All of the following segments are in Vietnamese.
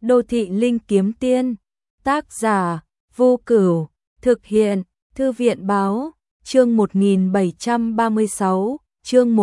Đô thị linh kiếm tiên, tác giả, Vô Cửu, thực hiện, Thư viện báo, chương 1736, chương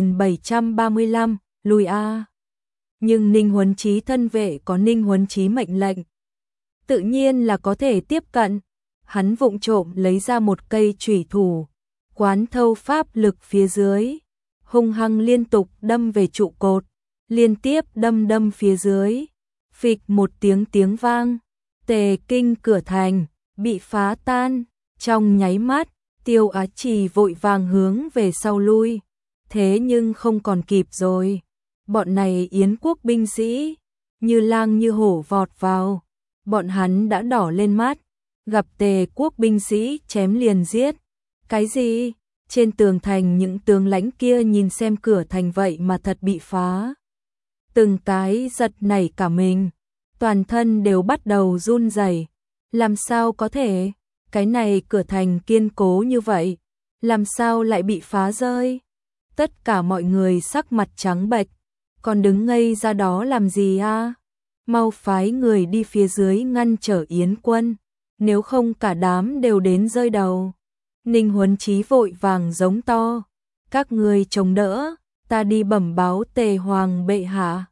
1735, lùi a. Nhưng Ninh Huấn Chí thân vệ có Ninh Huấn Chí mệnh lệnh, tự nhiên là có thể tiếp cận. Hắn vụng trộm lấy ra một cây chủy thủ, quán thâu pháp lực phía dưới, hung hăng liên tục đâm về trụ cột, liên tiếp đâm phía dưới. Phịch một tiếng vang, Tề Kinh cửa thành bị phá tan. Trong nháy mắt, Tiêu Á Trì vội vàng hướng về sau lui. Thế nhưng không còn kịp rồi. Bọn này Yến quốc binh sĩ như lang như hổ vọt vào. Bọn hắn đã đỏ lên mắt, gặp Tề quốc binh sĩ chém liền giết. Cái gì? Trên tường thành những tướng lãnh kia nhìn xem cửa thành vậy mà thật bị phá. Từng cái giật nảy cả mình, toàn thân đều bắt đầu run rẩy. Làm sao có thể? Cái này cửa thành kiên cố như vậy, làm sao lại bị phá rơi? Tất cả mọi người sắc mặt trắng bệch, còn đứng ngây ra đó làm gì a? Mau phái người đi phía dưới ngăn trở Yến quân, nếu không cả đám đều đến rơi đầu. Ninh Huấn Chí vội vàng giống to, các người chống đỡ, ta đi bẩm báo Tề Hoàng bệ hạ.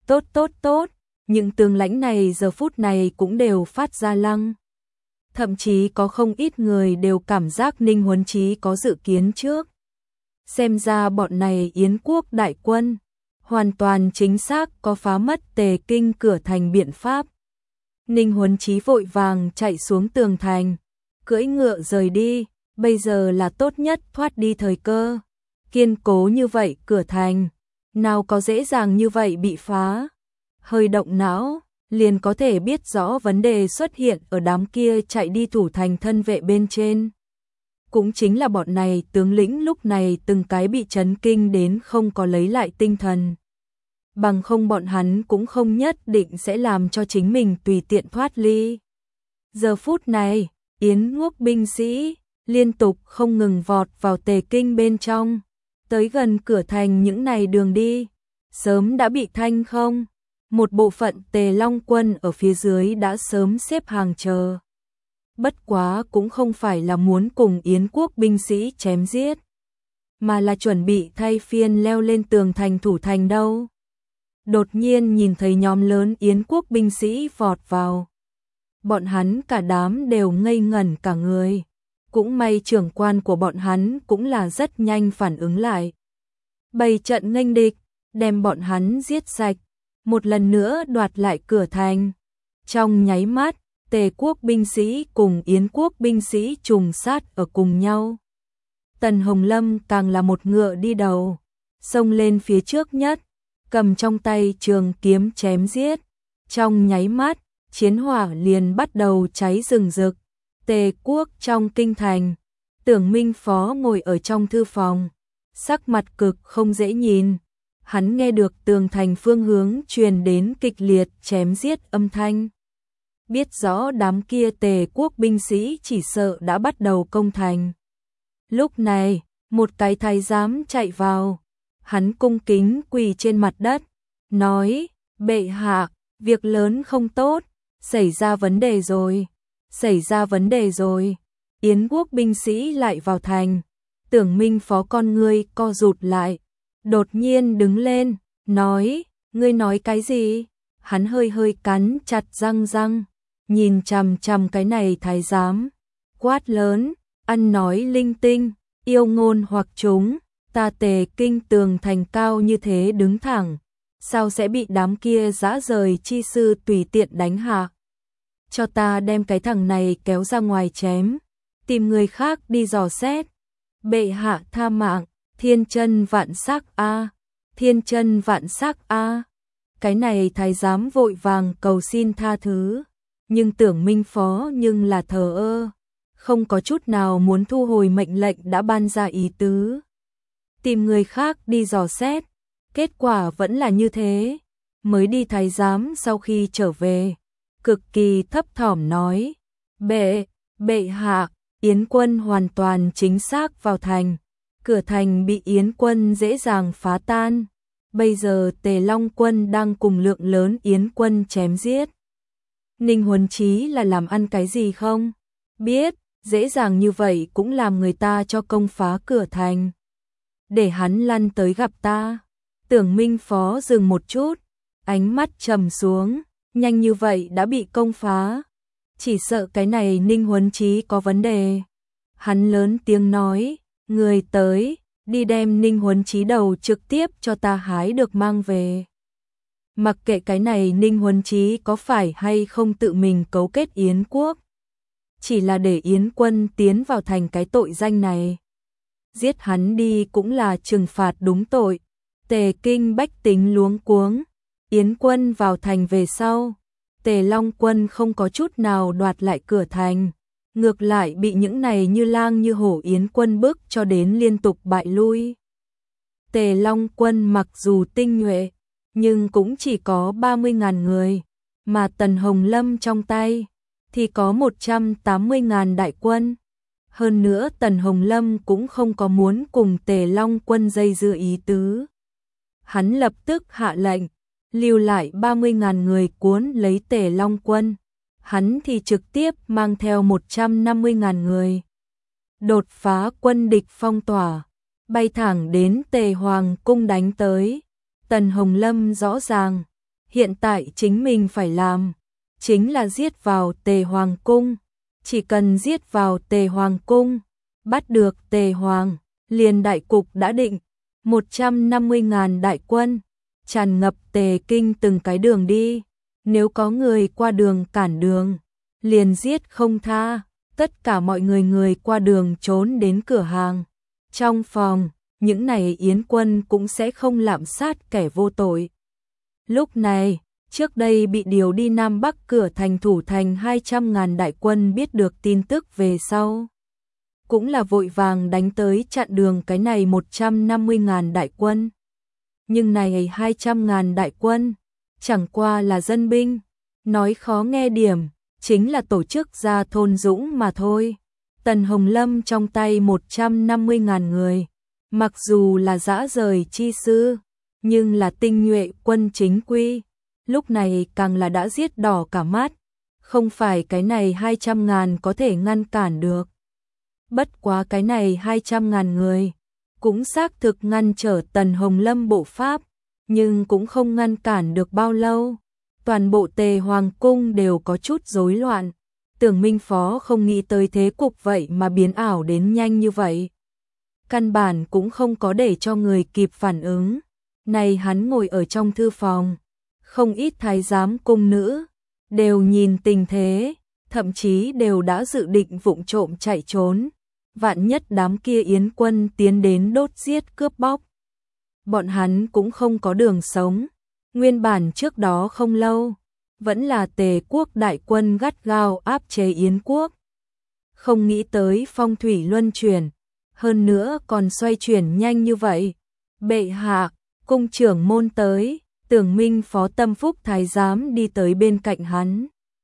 Tốt, những tướng lãnh này giờ phút này cũng đều phát ra lăng. Thậm chí có không ít người đều cảm giác Ninh Huấn Chí có dự kiến trước. Xem ra bọn này Yến quốc đại quân, hoàn toàn chính xác có phá mất Tề Kinh cửa thành biện pháp. Ninh Huấn Chí vội vàng chạy xuống tường thành, cưỡi ngựa rời đi, bây giờ là tốt nhất thoát đi thời cơ. Kiên cố như vậy cửa thành, nào có dễ dàng như vậy bị phá. Hơi động não, liền có thể biết rõ vấn đề xuất hiện ở đám kia chạy đi thủ thành thân vệ bên trên. Cũng chính là bọn này tướng lĩnh lúc này từng cái bị chấn kinh đến không có lấy lại tinh thần. Bằng không bọn hắn cũng không nhất định sẽ làm cho chính mình tùy tiện thoát ly. Giờ phút này, Yến quốc binh sĩ liên tục không ngừng vọt vào Tề Kinh bên trong, tới gần cửa thành những này đường đi, sớm đã bị thanh không. Một bộ phận Tề Long quân ở phía dưới đã sớm xếp hàng chờ. Bất quá cũng không phải là muốn cùng Yến quốc binh sĩ chém giết, mà là chuẩn bị thay phiên leo lên tường thành thủ thành đâu. Đột nhiên nhìn thấy nhóm lớn Yến quốc binh sĩ vọt vào. Bọn hắn cả đám đều ngây ngẩn cả người. Cũng may trưởng quan của bọn hắn cũng là rất nhanh phản ứng lại. Bày trận nghênh địch, đem bọn hắn giết sạch, một lần nữa đoạt lại cửa thành. Trong nháy mắt, Tề quốc binh sĩ cùng Yến quốc binh sĩ trùng sát ở cùng nhau. Tần Hồng Lâm càng là một ngựa đi đầu, xông lên phía trước nhất, cầm trong tay trường kiếm chém giết. Trong nháy mắt, chiến hỏa liền bắt đầu cháy rừng rực. Tề quốc trong kinh thành, Tưởng Minh Phó ngồi ở trong thư phòng, sắc mặt cực không dễ nhìn. Hắn nghe được tường thành phương hướng truyền đến kịch liệt chém giết âm thanh. Biết rõ đám kia Tề quốc binh sĩ chỉ sợ đã bắt đầu công thành. Lúc này, một cái thái giám chạy vào. Hắn cung kính quỳ trên mặt đất, nói, bệ hạ, việc lớn không tốt, xảy ra vấn đề rồi. Yến quốc binh sĩ lại vào thành. Tưởng Minh Phó con ngươi co rụt lại, đột nhiên đứng lên, nói, ngươi nói cái gì? Hắn hơi cắn chặt răng, nhìn chằm cái này thái giám, quát lớn, ăn nói linh tinh, yêu ngôn hoặc chúng, ta Tề Kinh tường thành cao như thế đứng thẳng, sao sẽ bị đám kia dã rời chi sư tùy tiện đánh hạ? Cho ta đem cái thằng này kéo ra ngoài chém, tìm người khác đi dò xét. Bệ hạ tha mạng, thiên chân vạn sắc a. Cái này thái giám vội vàng cầu xin tha thứ, nhưng Tưởng Minh Phó nhưng là thờ ơ, không có chút nào muốn thu hồi mệnh lệnh đã ban ra ý tứ. Tìm người khác đi dò xét, kết quả vẫn là như thế. Mới đi thái giám sau khi trở về, cực kỳ thấp thỏm nói, bệ hạ, Yến quân hoàn toàn chính xác vào thành, cửa thành bị Yến quân dễ dàng phá tan. Bây giờ Tề Long quân đang cùng lượng lớn Yến quân chém giết. Ninh Huấn Chí là làm ăn cái gì không? Biết, dễ dàng như vậy cũng làm người ta cho công phá cửa thành. Để hắn lăn tới gặp ta. Tưởng Minh Phó dừng một chút, ánh mắt trầm xuống, nhanh như vậy đã bị công phá. Chỉ sợ cái này Ninh Huấn Chí có vấn đề. Hắn lớn tiếng nói, người tới, đi đem Ninh Huấn Chí đầu trực tiếp cho ta hái được mang về. Mặc kệ cái này Ninh Huấn Chí có phải hay không tự mình cấu kết Yến quốc. Chỉ là để Yến quân tiến vào thành cái tội danh này. Giết hắn đi cũng là trừng phạt đúng tội. Tề Kinh bách tính luống cuống. Yến quân vào thành về sau. Tề Long quân không có chút nào đoạt lại cửa thành. Ngược lại bị những này như lang như hổ Yến quân bức cho đến liên tục bại lui. Tề Long quân mặc dù tinh nhuệ, nhưng cũng chỉ có 30.000 người. Mà Tần Hồng Lâm trong tay thì có 180.000 đại quân. Hơn nữa Tần Hồng Lâm cũng không có muốn cùng Tề Long quân dây dưa ý tứ. Hắn lập tức hạ lệnh, lưu lại 30.000 người cuốn lấy Tề Long quân. Hắn thì trực tiếp mang theo 150.000 người. Đột phá quân địch phong tỏa, bay thẳng đến Tề Hoàng cung đánh tới. Tần Hồng Lâm rõ ràng, hiện tại chính mình phải làm chính là giết vào Tề Hoàng cung. Chỉ cần giết vào Tề Hoàng cung, bắt được Tề Hoàng, liền đại cục đã định. 150.000 đại quân tràn ngập Tề Kinh từng cái đường đi. Nếu có người qua đường cản đường, liền giết không tha. Tất cả mọi người qua đường trốn đến cửa hàng, trong phòng, những này Yến quân cũng sẽ không lạm sát kẻ vô tội. Lúc này, trước đây bị điều đi Nam Bắc cửa thành thủ thành 200.000 đại quân biết được tin tức về sau. Cũng là vội vàng đánh tới chặn đường cái này 150.000 đại quân. Nhưng này 200.000 đại quân, chẳng qua là dân binh, nói khó nghe điểm, chính là tổ chức ra thôn dũng mà thôi. Tần Hồng Lâm trong tay 150.000 người, mặc dù là dã rời chi sư, nhưng là tinh nhuệ quân chính quy, lúc này càng là đã giết đỏ cả mắt, không phải cái này 200.000 có thể ngăn cản được. Bất quá cái này 200.000 người, cũng xác thực ngăn trở Tần Hồng Lâm bộ pháp, nhưng cũng không ngăn cản được bao lâu. Toàn bộ Tề Hoàng cung đều có chút rối loạn. Tưởng Minh Phó không nghĩ tới thế cục vậy mà biến ảo đến nhanh như vậy. Căn bản cũng không có để cho người kịp phản ứng. Này hắn ngồi ở trong thư phòng, không ít thái giám cung nữ đều nhìn tình thế, thậm chí đều đã dự định vụng trộm chạy trốn. Vạn nhất đám kia Yến quân tiến đến đốt giết cướp bóc, bọn hắn cũng không có đường sống. Nguyên bản trước đó không lâu, vẫn là Tề quốc đại quân gắt gao áp chế Yến quốc. Không nghĩ tới phong thủy luân chuyển, hơn nữa còn xoay chuyển nhanh như vậy. Bệ hạ, cung trưởng môn tới. Tưởng Minh Phó tâm phúc thái giám đi tới bên cạnh hắn,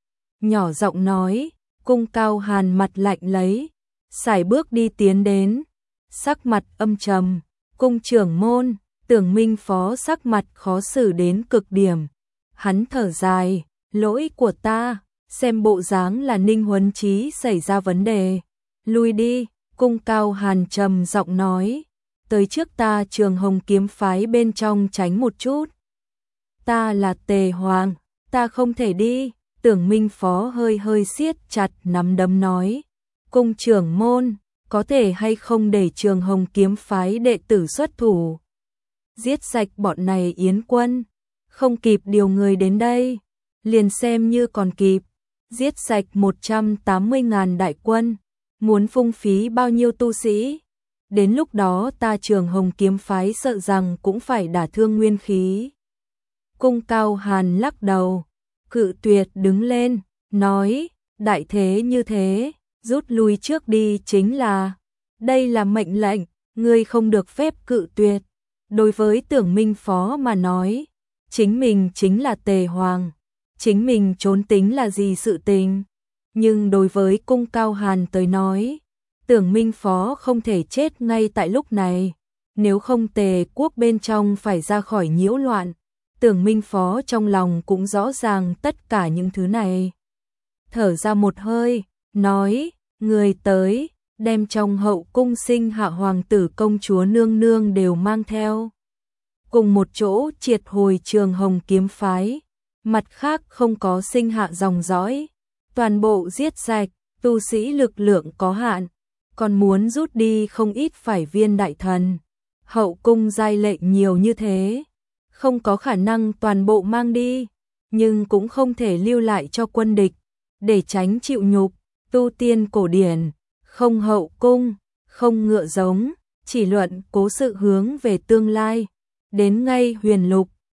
nhỏ giọng nói. Cung Cao Hàn mặt lạnh lấy, sải bước đi tiến đến, sắc mặt âm trầm. Cung trưởng môn. Tưởng Minh Phó sắc mặt khó xử đến cực điểm. Hắn thở dài, lỗi của ta, xem bộ dáng là Ninh Huấn Chí xảy ra vấn đề. Lui đi. Cung Cao Hàn trầm giọng nói, tới trước ta Trường Hồng kiếm phái bên trong tránh một chút. Ta là Tề Hoàng, ta không thể đi. Tưởng Minh Phó hơi siết chặt nắm đấm nói, cung trưởng môn, có thể hay không để Trường Hồng kiếm phái đệ tử xuất thủ, giết sạch bọn này Yến quân. Không kịp điều người đến đây, liền xem như còn kịp. Giết sạch 180.000 đại quân, muốn phung phí bao nhiêu tu sĩ. Đến lúc đó ta Trường Hồng kiếm phái sợ rằng cũng phải đả thương nguyên khí. Cung Cao Hàn lắc đầu, cự tuyệt đứng lên, nói, đại thế như thế, rút lui trước đi chính là. Đây là mệnh lệnh, ngươi không được phép cự tuyệt. Đối với Tưởng Minh Phó mà nói, chính mình chính là Tề Hoàng, chính mình trốn tính là gì sự tình. Nhưng đối với Cung Cao Hàn tới nói, Tưởng Minh Phó không thể chết ngay tại lúc này, nếu không Tề quốc bên trong phải ra khỏi nhiễu loạn. Tưởng Minh Phó trong lòng cũng rõ ràng tất cả những thứ này. thở ra một hơi, nói, người tới, đem trong hậu cung sinh hạ hoàng tử công chúa nương nương đều mang theo. Cùng một chỗ triệt hồi Trường Hồng kiếm phái, mặt khác không có sinh hạ dòng dõi, toàn bộ giết sạch, tu sĩ lực lượng có hạn, còn muốn rút đi không ít phải viên đại thần. Hậu cung giai lệnh nhiều như thế, không có khả năng toàn bộ mang đi, nhưng cũng không thể lưu lại cho quân địch, để tránh chịu nhục. Tu tiên cổ điển, không hậu cung, không ngựa giống, chỉ luận cố sự hướng về tương lai. Đến ngay huyền lục,